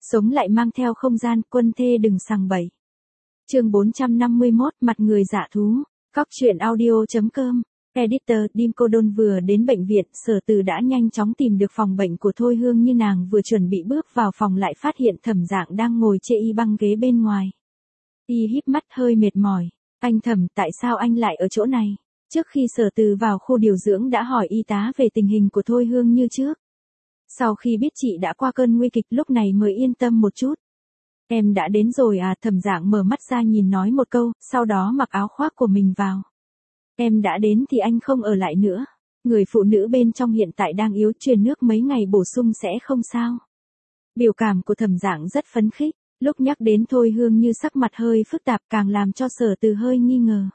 Sống lại mang theo không gian, quân thê đừng sằng bậy. Chương 451, mặt người dạ thú. Cóc truyện audio.com. Editor, Dim Cô Đôn vừa đến bệnh viện, Sở Từ đã nhanh chóng tìm được phòng bệnh của Thôi Hương Như. Nàng vừa chuẩn bị bước vào phòng lại phát hiện Thẩm Dạng đang ngồi chê y băng ghế bên ngoài. Y híp mắt hơi mệt mỏi. Anh Thẩm, tại sao anh lại ở chỗ này? Trước khi Sở Từ vào khu điều dưỡng đã hỏi y tá về tình hình của Thôi Hương Như trước. Sau khi biết chị đã qua cơn nguy kịch lúc này mới yên tâm một chút. Em đã đến rồi à? Thẩm Dạng mở mắt ra nhìn nói một câu, sau đó mặc áo khoác của mình vào. Em đã đến thì anh không ở lại nữa. Người phụ nữ bên trong hiện tại đang yếu, truyền nước mấy ngày bổ sung sẽ không sao. Biểu cảm của Thẩm Dạng rất phấn khích. Lúc nhắc đến Thôi Hương Như sắc mặt hơi phức tạp càng làm cho Sở Từ hơi nghi ngờ.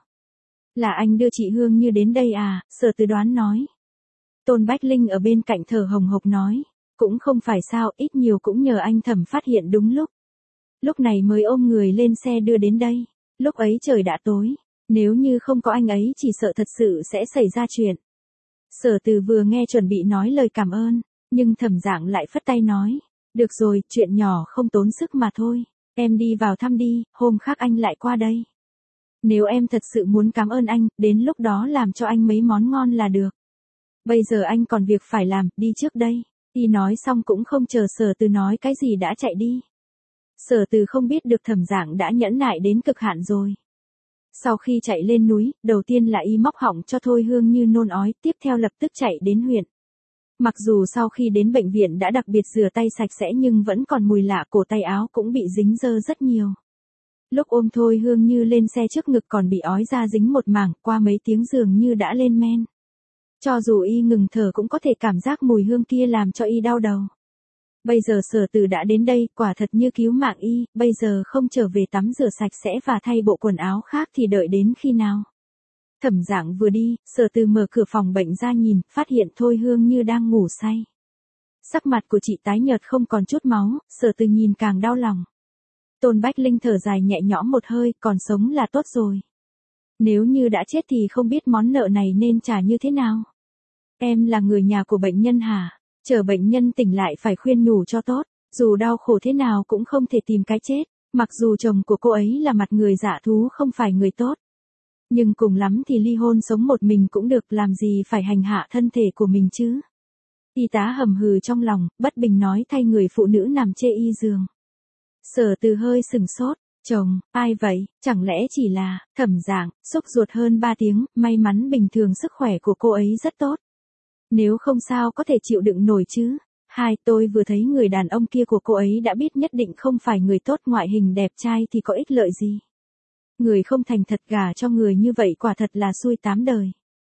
Là anh đưa chị Hương Như đến đây à? Sở Từ đoán nói. Tôn Bách Linh ở bên cạnh thở hồng hộc nói. Cũng không phải sao, ít nhiều cũng nhờ anh Thẩm phát hiện đúng lúc. Lúc này mới ôm người lên xe đưa đến đây. Lúc ấy trời đã tối. Nếu như không có anh ấy chỉ sợ thật sự sẽ xảy ra chuyện. Sở Từ vừa nghe chuẩn bị nói lời cảm ơn. Nhưng Thẩm Dạng lại phất tay nói. Được rồi, chuyện nhỏ không tốn sức mà thôi. Em đi vào thăm đi, hôm khác anh lại qua đây. Nếu em thật sự muốn cảm ơn anh, đến lúc đó làm cho anh mấy món ngon là được. Bây giờ anh còn việc phải làm, đi trước đây. Y nói xong cũng không chờ Sở Từ nói cái gì đã chạy đi. Sở Từ không biết được Thẩm Dạng đã nhẫn nại đến cực hạn rồi. Sau khi chạy lên núi, đầu tiên là y móc họng cho Thôi Hương Như nôn ói, tiếp theo lập tức chạy đến huyện. Mặc dù sau khi đến bệnh viện đã đặc biệt rửa tay sạch sẽ nhưng vẫn còn mùi lạ, cổ tay áo cũng bị dính dơ rất nhiều. Lúc ôm Thôi Hương Như lên xe trước ngực còn bị ói ra dính một mảng, qua mấy tiếng dường như đã lên men. Cho dù y ngừng thở cũng có thể cảm giác mùi hương kia làm cho y đau đầu. Bây giờ Sở Từ đã đến đây, quả thật như cứu mạng y, bây giờ không trở về tắm rửa sạch sẽ và thay bộ quần áo khác thì đợi đến khi nào. Thẩm Dạng vừa đi, Sở Từ mở cửa phòng bệnh ra nhìn, phát hiện Thôi Hương Như đang ngủ say. Sắc mặt của chị tái nhợt không còn chút máu, Sở Từ nhìn càng đau lòng. Tôn Bách Linh thở dài nhẹ nhõm một hơi, còn sống là tốt rồi. Nếu như đã chết thì không biết món nợ này nên trả như thế nào. Em là người nhà của bệnh nhân hả? Chờ bệnh nhân tỉnh lại phải khuyên nhủ cho tốt, dù đau khổ thế nào cũng không thể tìm cái chết, mặc dù chồng của cô ấy là mặt người dạ thú không phải người tốt. Nhưng cùng lắm thì ly hôn sống một mình cũng được, làm gì phải hành hạ thân thể của mình chứ. Y tá hầm hừ trong lòng, bất bình nói thay người phụ nữ nằm chê y giường. Sở Từ hơi sừng sốt, chồng, ai vậy, chẳng lẽ chỉ là, Thẩm Dạng, sốt ruột hơn 3 tiếng, may mắn bình thường sức khỏe của cô ấy rất tốt. Nếu không sao có thể chịu đựng nổi chứ. Tôi vừa thấy người đàn ông kia của cô ấy đã biết nhất định không phải người tốt, ngoại hình đẹp trai thì có ích lợi gì. Người không thành thật gả cho người như vậy quả thật là xui 8 đời.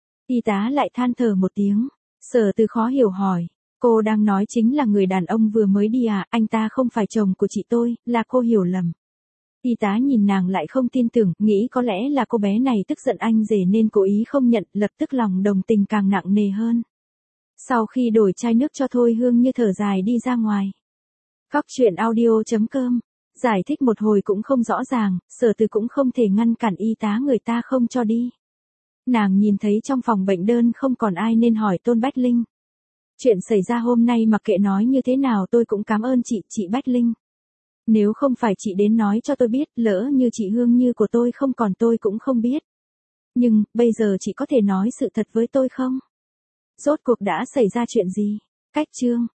Y tá lại than thở một tiếng. Sở Từ khó hiểu hỏi. Cô đang nói chính là người đàn ông vừa mới đi à? Anh ta không phải chồng của chị tôi, là cô hiểu lầm. Y tá nhìn nàng lại không tin tưởng, nghĩ có lẽ là cô bé này tức giận anh rể nên cố ý không nhận, lập tức lòng đồng tình càng nặng nề hơn. Sau khi đổi chai nước cho Thôi Hương Như thở dài đi ra ngoài. Cóc truyện audio.com. Giải thích một hồi cũng không rõ ràng, Sở Từ cũng không thể ngăn cản y tá người ta không cho đi. Nàng nhìn thấy trong phòng bệnh đơn không còn ai nên hỏi Tôn Bách Linh. Chuyện xảy ra hôm nay mặc kệ nói như thế nào tôi cũng cảm ơn chị Bách Linh. Nếu không phải chị đến nói cho tôi biết, lỡ như chị Hương Như của tôi không còn tôi cũng không biết. Nhưng, bây giờ chị có thể nói sự thật với tôi không? Rốt cuộc đã xảy ra chuyện gì? Cách chương.